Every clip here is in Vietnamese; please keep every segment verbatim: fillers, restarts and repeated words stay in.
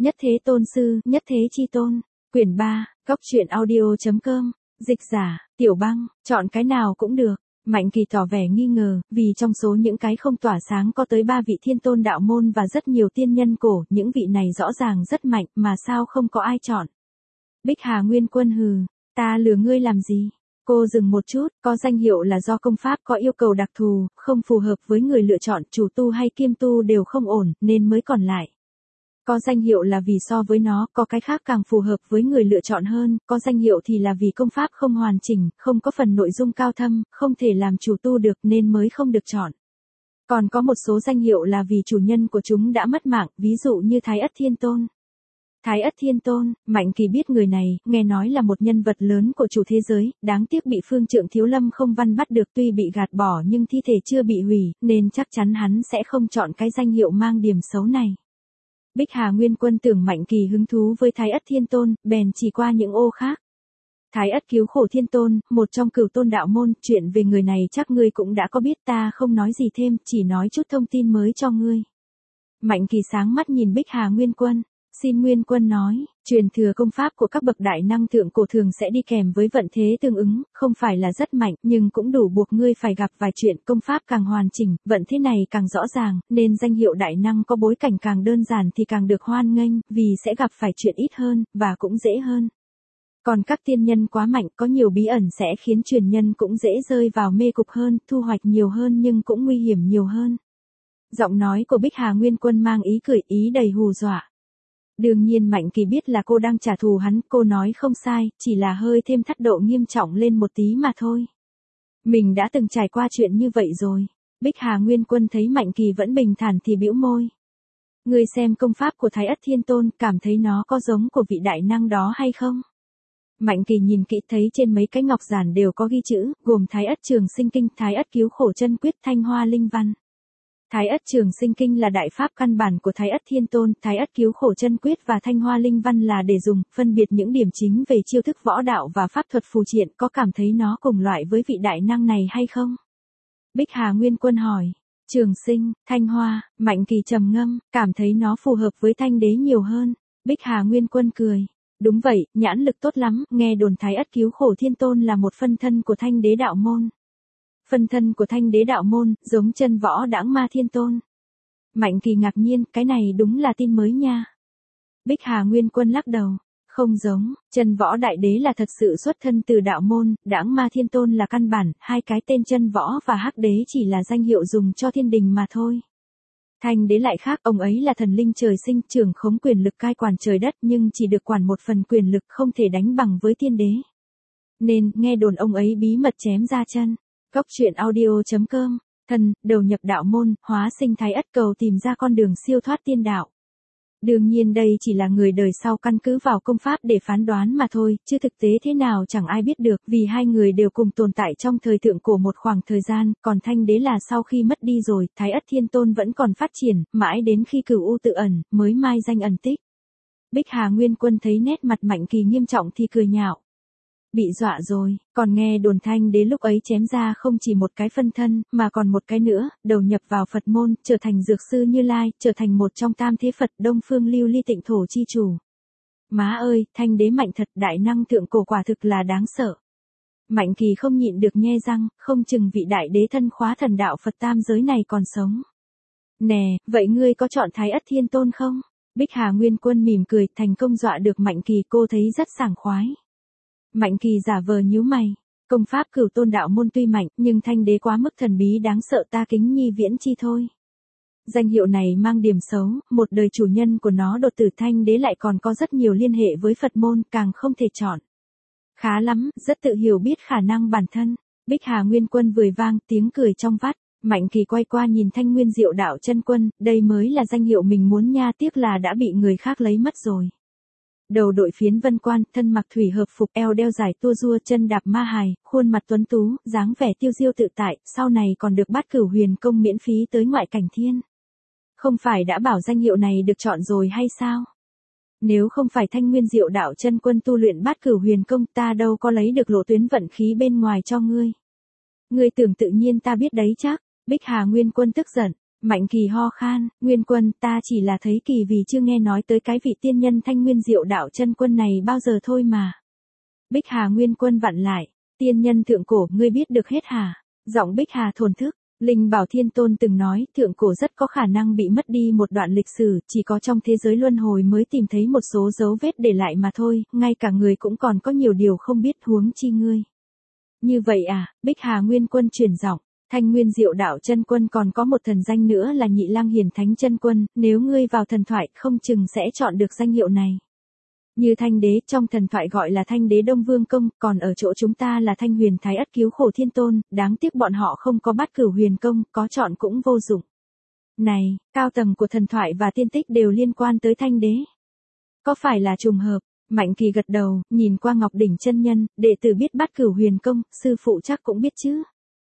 Nhất Thế Tôn Sư, Nhất Thế Chi Tôn. Quyển ba, Cốc truyện audio chấm com. Dịch giả, Tiểu Băng, chọn cái nào cũng được. Mạnh Kỳ tỏ vẻ nghi ngờ, vì trong số những cái không tỏa sáng có tới ba vị thiên tôn đạo môn và rất nhiều tiên nhân cổ, những vị này rõ ràng rất mạnh, mà sao không có ai chọn. Bích Hà Nguyên Quân hừ, ta lừa ngươi làm gì? Cô dừng một chút, có danh hiệu là do công pháp có yêu cầu đặc thù, không phù hợp với người lựa chọn, chủ tu hay kiêm tu đều không ổn, nên mới còn lại. Có danh hiệu là vì so với nó, có cái khác càng phù hợp với người lựa chọn hơn, có danh hiệu thì là vì công pháp không hoàn chỉnh, không có phần nội dung cao thâm, không thể làm chủ tu được nên mới không được chọn. Còn có một số danh hiệu là vì chủ nhân của chúng đã mất mạng, ví dụ như Thái Ất Thiên Tôn. Thái Ất Thiên Tôn, Mạnh Kỳ biết người này, nghe nói là một nhân vật lớn của chủ thế giới, đáng tiếc bị Phương Trượng Thiếu Lâm không văn bắt được, tuy bị gạt bỏ nhưng thi thể chưa bị hủy, nên chắc chắn hắn sẽ không chọn cái danh hiệu mang điểm xấu này. Bích Hà Nguyên Quân tưởng Mạnh Kỳ hứng thú với Thái Ất Thiên Tôn, bèn chỉ qua những ô khác. Thái Ất Cứu Khổ Thiên Tôn, một trong cửu tôn đạo môn, chuyện về người này chắc ngươi cũng đã có biết, ta không nói gì thêm, chỉ nói chút thông tin mới cho ngươi. Mạnh Kỳ sáng mắt nhìn Bích Hà Nguyên Quân. Xin Nguyên Quân nói, truyền thừa công pháp của các bậc đại năng thượng cổ thường sẽ đi kèm với vận thế tương ứng, không phải là rất mạnh, nhưng cũng đủ buộc ngươi phải gặp vài chuyện, công pháp càng hoàn chỉnh, vận thế này càng rõ ràng, nên danh hiệu đại năng có bối cảnh càng đơn giản thì càng được hoan nghênh, vì sẽ gặp phải chuyện ít hơn, và cũng dễ hơn. Còn các tiên nhân quá mạnh, có nhiều bí ẩn sẽ khiến truyền nhân cũng dễ rơi vào mê cục hơn, thu hoạch nhiều hơn nhưng cũng nguy hiểm nhiều hơn. Giọng nói của Bích Hà Nguyên Quân mang ý cười, ý đầy hù dọa. Đương nhiên Mạnh Kỳ biết là cô đang trả thù hắn, cô nói không sai, chỉ là hơi thêm thắt độ nghiêm trọng lên một tí mà thôi. Mình đã từng trải qua chuyện như vậy rồi. Bích Hà Nguyên Quân thấy Mạnh Kỳ vẫn bình thản thì bĩu môi. Ngươi xem công pháp của Thái Ất Thiên Tôn, cảm thấy nó có giống của vị đại năng đó hay không? Mạnh Kỳ nhìn kỹ thấy trên mấy cái ngọc giản đều có ghi chữ, gồm Thái Ất Trường Sinh Kinh, Thái Ất Cứu Khổ Chân Quyết, Thanh Hoa Linh Văn. Thái Ất Trường Sinh Kinh là đại pháp căn bản của Thái Ất Thiên Tôn, Thái Ất Cứu Khổ Chân Quyết và Thanh Hoa Linh Văn là để dùng, phân biệt những điểm chính về chiêu thức võ đạo và pháp thuật phù triện, có cảm thấy nó cùng loại với vị đại năng này hay không? Bích Hà Nguyên Quân hỏi. Trường Sinh, Thanh Hoa, Mạnh Kỳ trầm ngâm, cảm thấy nó phù hợp với Thanh Đế nhiều hơn. Bích Hà Nguyên Quân cười. Đúng vậy, nhãn lực tốt lắm, nghe đồn Thái Ất Cứu Khổ Thiên Tôn là một phân thân của Thanh Đế đạo môn. Phân thân của Thanh Đế đạo môn, giống Chân Võ Đãng Ma Thiên Tôn. Mạnh Kỳ ngạc nhiên, cái này đúng là tin mới nha. Bích Hà Nguyên Quân lắc đầu. Không giống, Chân Võ Đại Đế là thật sự xuất thân từ đạo môn, Đãng Ma Thiên Tôn là căn bản, hai cái tên Chân Võ và Hắc Đế chỉ là danh hiệu dùng cho thiên đình mà thôi. Thanh Đế lại khác, ông ấy là thần linh trời sinh, trưởng khống quyền lực cai quản trời đất nhưng chỉ được quản một phần quyền lực, không thể đánh bằng với thiên đế. Nên, nghe đồn ông ấy bí mật chém ra chân. Cốc truyện audio chấm com, thần, đầu nhập đạo môn, hóa sinh Thái Ất cầu tìm ra con đường siêu thoát tiên đạo. Đương nhiên đây chỉ là người đời sau căn cứ vào công pháp để phán đoán mà thôi, chứ thực tế thế nào chẳng ai biết được, vì hai người đều cùng tồn tại trong thời thượng cổ một khoảng thời gian, còn Thanh Đế là sau khi mất đi rồi, Thái Ất Thiên Tôn vẫn còn phát triển, mãi đến khi Cửu U tự ẩn, mới mai danh ẩn tích. Bích Hà Nguyên Quân thấy nét mặt Mạnh Kỳ nghiêm trọng thì cười nhạo. Bị dọa rồi, còn nghe đồn Thanh Đế lúc ấy chém ra không chỉ một cái phân thân, mà còn một cái nữa, đầu nhập vào Phật môn, trở thành dược sư Như Lai, trở thành một trong tam thế Phật Đông Phương Lưu Ly Tịnh Thổ chi chủ. Má ơi, Thanh Đế mạnh thật, đại năng thượng cổ quả thực là đáng sợ. Mạnh Kỳ không nhịn được nhe răng, không chừng vị đại đế thân khóa thần đạo Phật tam giới này còn sống. Nè, vậy ngươi có chọn Thái Ất Thiên Tôn không? Bích Hà Nguyên Quân mỉm cười, thành công dọa được Mạnh Kỳ, cô thấy rất sảng khoái. Mạnh Kỳ giả vờ nhíu mày, công pháp cửu tôn đạo môn tuy mạnh, nhưng Thanh Đế quá mức thần bí đáng sợ, ta kính nhi viễn chi thôi. Danh hiệu này mang điểm xấu, một đời chủ nhân của nó đột tử Thanh Đế lại còn có rất nhiều liên hệ với Phật môn, càng không thể chọn. Khá lắm, rất tự hiểu biết khả năng bản thân. Bích Hà Nguyên Quân vừa vang tiếng cười trong vắt. Mạnh Kỳ quay qua nhìn Thanh Nguyên Diệu Đạo Chân Quân, đây mới là danh hiệu mình muốn nha, tiếc là đã bị người khác lấy mất rồi. Đầu đội phiến vân quan, thân mặc thủy hợp phục, eo đeo dài tua rua, chân đạp ma hài, khuôn mặt tuấn tú, dáng vẻ tiêu diêu tự tại, sau này còn được Bát Cửu Huyền Công miễn phí tới ngoại cảnh thiên. Không phải đã bảo danh hiệu này được chọn rồi hay sao? Nếu không phải Thanh Nguyên Diệu Đạo Chân Quân tu luyện Bát Cửu Huyền Công, ta đâu có lấy được lộ tuyến vận khí bên ngoài cho ngươi. Ngươi tưởng tự nhiên ta biết đấy chắc. Bích Hà Nguyên Quân tức giận. Mạnh Kỳ ho khan, Nguyên Quân, ta chỉ là thấy kỳ vì chưa nghe nói tới cái vị tiên nhân Thanh Nguyên Diệu Đạo chân quân này bao giờ thôi mà. Bích Hà Nguyên Quân vặn lại, tiên nhân thượng cổ, ngươi biết được hết hả? Giọng Bích Hà thổn thức. Linh Bảo Thiên Tôn từng nói, thượng cổ rất có khả năng bị mất đi một đoạn lịch sử, chỉ có trong thế giới luân hồi mới tìm thấy một số dấu vết để lại mà thôi, ngay cả người cũng còn có nhiều điều không biết, huống chi ngươi. Như vậy à? Bích Hà Nguyên Quân chuyển giọng. Thanh Nguyên Diệu Đạo chân quân còn có một thần danh nữa là Nhị Lang Hiển Thánh chân quân, nếu ngươi vào thần thoại không chừng sẽ chọn được danh hiệu này. Như Thanh Đế, trong thần thoại gọi là Thanh Đế Đông Vương Công, còn ở chỗ chúng ta là Thanh Huyền Thái Ất Cứu Khổ Thiên Tôn, đáng tiếc bọn họ không có Bát Cửu Huyền Công, có chọn cũng vô dụng. Này, cao tầng của thần thoại và tiên tích đều liên quan tới Thanh Đế. Có phải là trùng hợp? Mạnh Kỳ gật đầu, nhìn qua Ngọc Đỉnh chân nhân, đệ tử biết Bát Cửu Huyền Công, sư phụ chắc cũng biết chứ.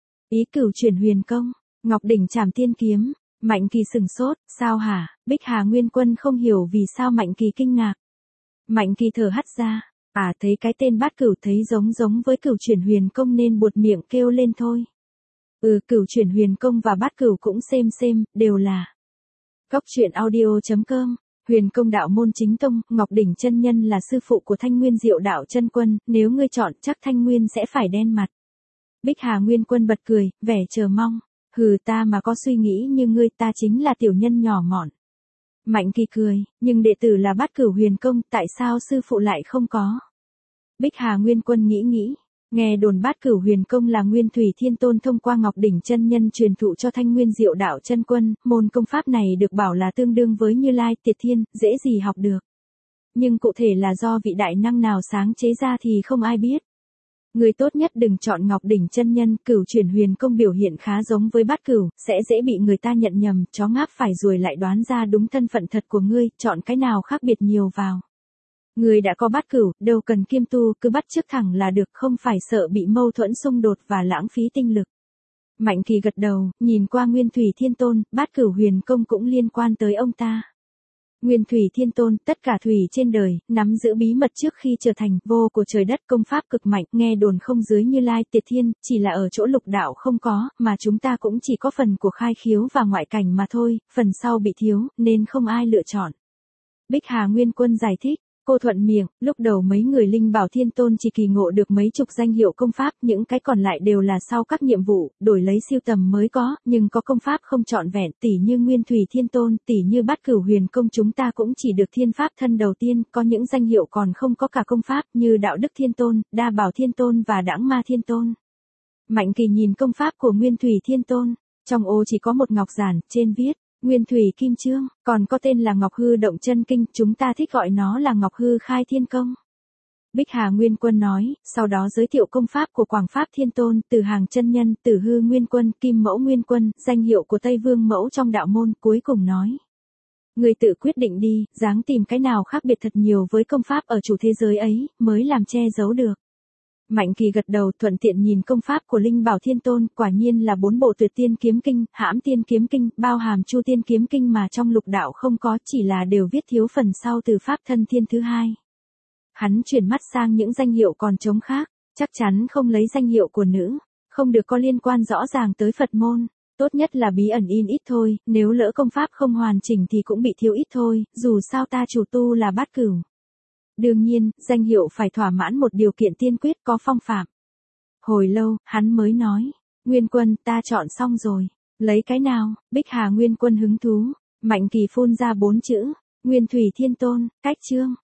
Ý Cửu Chuyển Huyền Công, Ngọc Đỉnh Trảm Tiên Kiếm. Mạnh Kỳ sừng sốt, sao hả? Bích Hà Nguyên Quân không hiểu vì sao Mạnh Kỳ kinh ngạc. Mạnh Kỳ thở hắt ra, à thấy cái tên Bát Cửu thấy giống giống với Cửu Chuyển Huyền Công nên buột miệng kêu lên thôi. Ừ, Cửu Chuyển Huyền Công và Bát Cửu cũng xem xem, đều là. Cóc truyện audio chấm com. Huyền Công đạo môn chính tông, Ngọc Đỉnh chân nhân là sư phụ của Thanh Nguyên Diệu Đạo chân quân, nếu ngươi chọn chắc Thanh Nguyên sẽ phải đen mặt. Bích Hà Nguyên Quân bật cười, vẻ chờ mong. Hừ, ta mà có suy nghĩ như ngươi, ta chính là tiểu nhân nhỏ mọn. Mạnh Kỳ cười, nhưng đệ tử là Bát Cửu Huyền Công, tại sao sư phụ lại không có? Bích Hà Nguyên Quân nghĩ nghĩ, nghe đồn Bát Cửu Huyền Công là Nguyên Thủy Thiên Tôn thông qua Ngọc Đỉnh chân nhân truyền thụ cho Thanh Nguyên Diệu Đạo chân quân, môn công pháp này được bảo là tương đương với Như Lai Tiệt Thiên, dễ gì học được. Nhưng cụ thể là do vị đại năng nào sáng chế ra thì không ai biết. Người tốt nhất đừng chọn Ngọc Đỉnh chân nhân, Cửu Chuyển Huyền Công biểu hiện khá giống với Bát Cửu, sẽ dễ bị người ta nhận nhầm, chó ngáp phải ruồi lại đoán ra đúng thân phận thật của ngươi, chọn cái nào khác biệt nhiều vào. Ngươi đã có Bát Cửu, đâu cần kiêm tu, cứ bắt chước thẳng là được, không phải sợ bị mâu thuẫn xung đột và lãng phí tinh lực. Mạnh Kỳ gật đầu, nhìn qua Nguyên Thủy Thiên Tôn, Bát Cửu Huyền Công cũng liên quan tới ông ta. Nguyên Thủy Thiên Tôn, tất cả thủy trên đời, nắm giữ bí mật trước khi trở thành vô của trời đất, công pháp cực mạnh, nghe đồn không dưới Như Lai Tiệt Thiên, chỉ là ở chỗ lục đạo không có, mà chúng ta cũng chỉ có phần của khai khiếu và ngoại cảnh mà thôi, phần sau bị thiếu, nên không ai lựa chọn. Bích Hà Nguyên Quân giải thích. Cô thuận miệng, lúc đầu mấy người Linh Bảo Thiên Tôn chỉ kỳ ngộ được mấy chục danh hiệu công pháp, những cái còn lại đều là sau các nhiệm vụ, đổi lấy siêu tầm mới có, nhưng có công pháp không trọn vẹn, tỉ như Nguyên Thủy Thiên Tôn, tỉ như Bát Cửu Huyền Công chúng ta cũng chỉ được thiên pháp thân đầu tiên, có những danh hiệu còn không có cả công pháp, như Đạo Đức Thiên Tôn, Đa Bảo Thiên Tôn và Đãng Ma Thiên Tôn. Mạnh Kỳ nhìn công pháp của Nguyên Thủy Thiên Tôn, trong ô chỉ có một ngọc giản, trên viết Nguyên Thủy Kim Chương, còn có tên là Ngọc Hư Động Chân Kinh, chúng ta thích gọi nó là Ngọc Hư Khai Thiên Công. Bích Hà Nguyên Quân nói, sau đó giới thiệu công pháp của Quảng Pháp Thiên Tôn, Từ Hàng chân nhân, Tử Hư Nguyên Quân, Kim Mẫu Nguyên Quân, danh hiệu của Tây Vương Mẫu trong đạo môn, cuối cùng nói. Người tự quyết định đi, dáng tìm cái nào khác biệt thật nhiều với công pháp ở chủ thế giới ấy, mới làm che giấu được. Mạnh Kỳ gật đầu, thuận tiện nhìn công pháp của Linh Bảo Thiên Tôn, quả nhiên là bốn bộ Tuyệt Tiên Kiếm Kinh, Hãm Tiên Kiếm Kinh, bao hàm Chu Tiên Kiếm Kinh mà trong lục đạo không có, chỉ là đều viết thiếu phần sau từ pháp thân thiên thứ hai. Hắn chuyển mắt sang những danh hiệu còn trống khác, chắc chắn không lấy danh hiệu của nữ, không được có liên quan rõ ràng tới Phật môn, tốt nhất là bí ẩn in ít thôi, nếu lỡ công pháp không hoàn chỉnh thì cũng bị thiếu ít thôi, dù sao ta chủ tu là Bát Cửu. Đương nhiên, danh hiệu phải thỏa mãn một điều kiện tiên quyết, có phong phạm. Hồi lâu, hắn mới nói, Nguyên Quân, ta chọn xong rồi, lấy cái nào? Bích Hà Nguyên Quân hứng thú, Mạnh Kỳ phun ra bốn chữ, Nguyên Thủy Thiên Tôn, cách chương.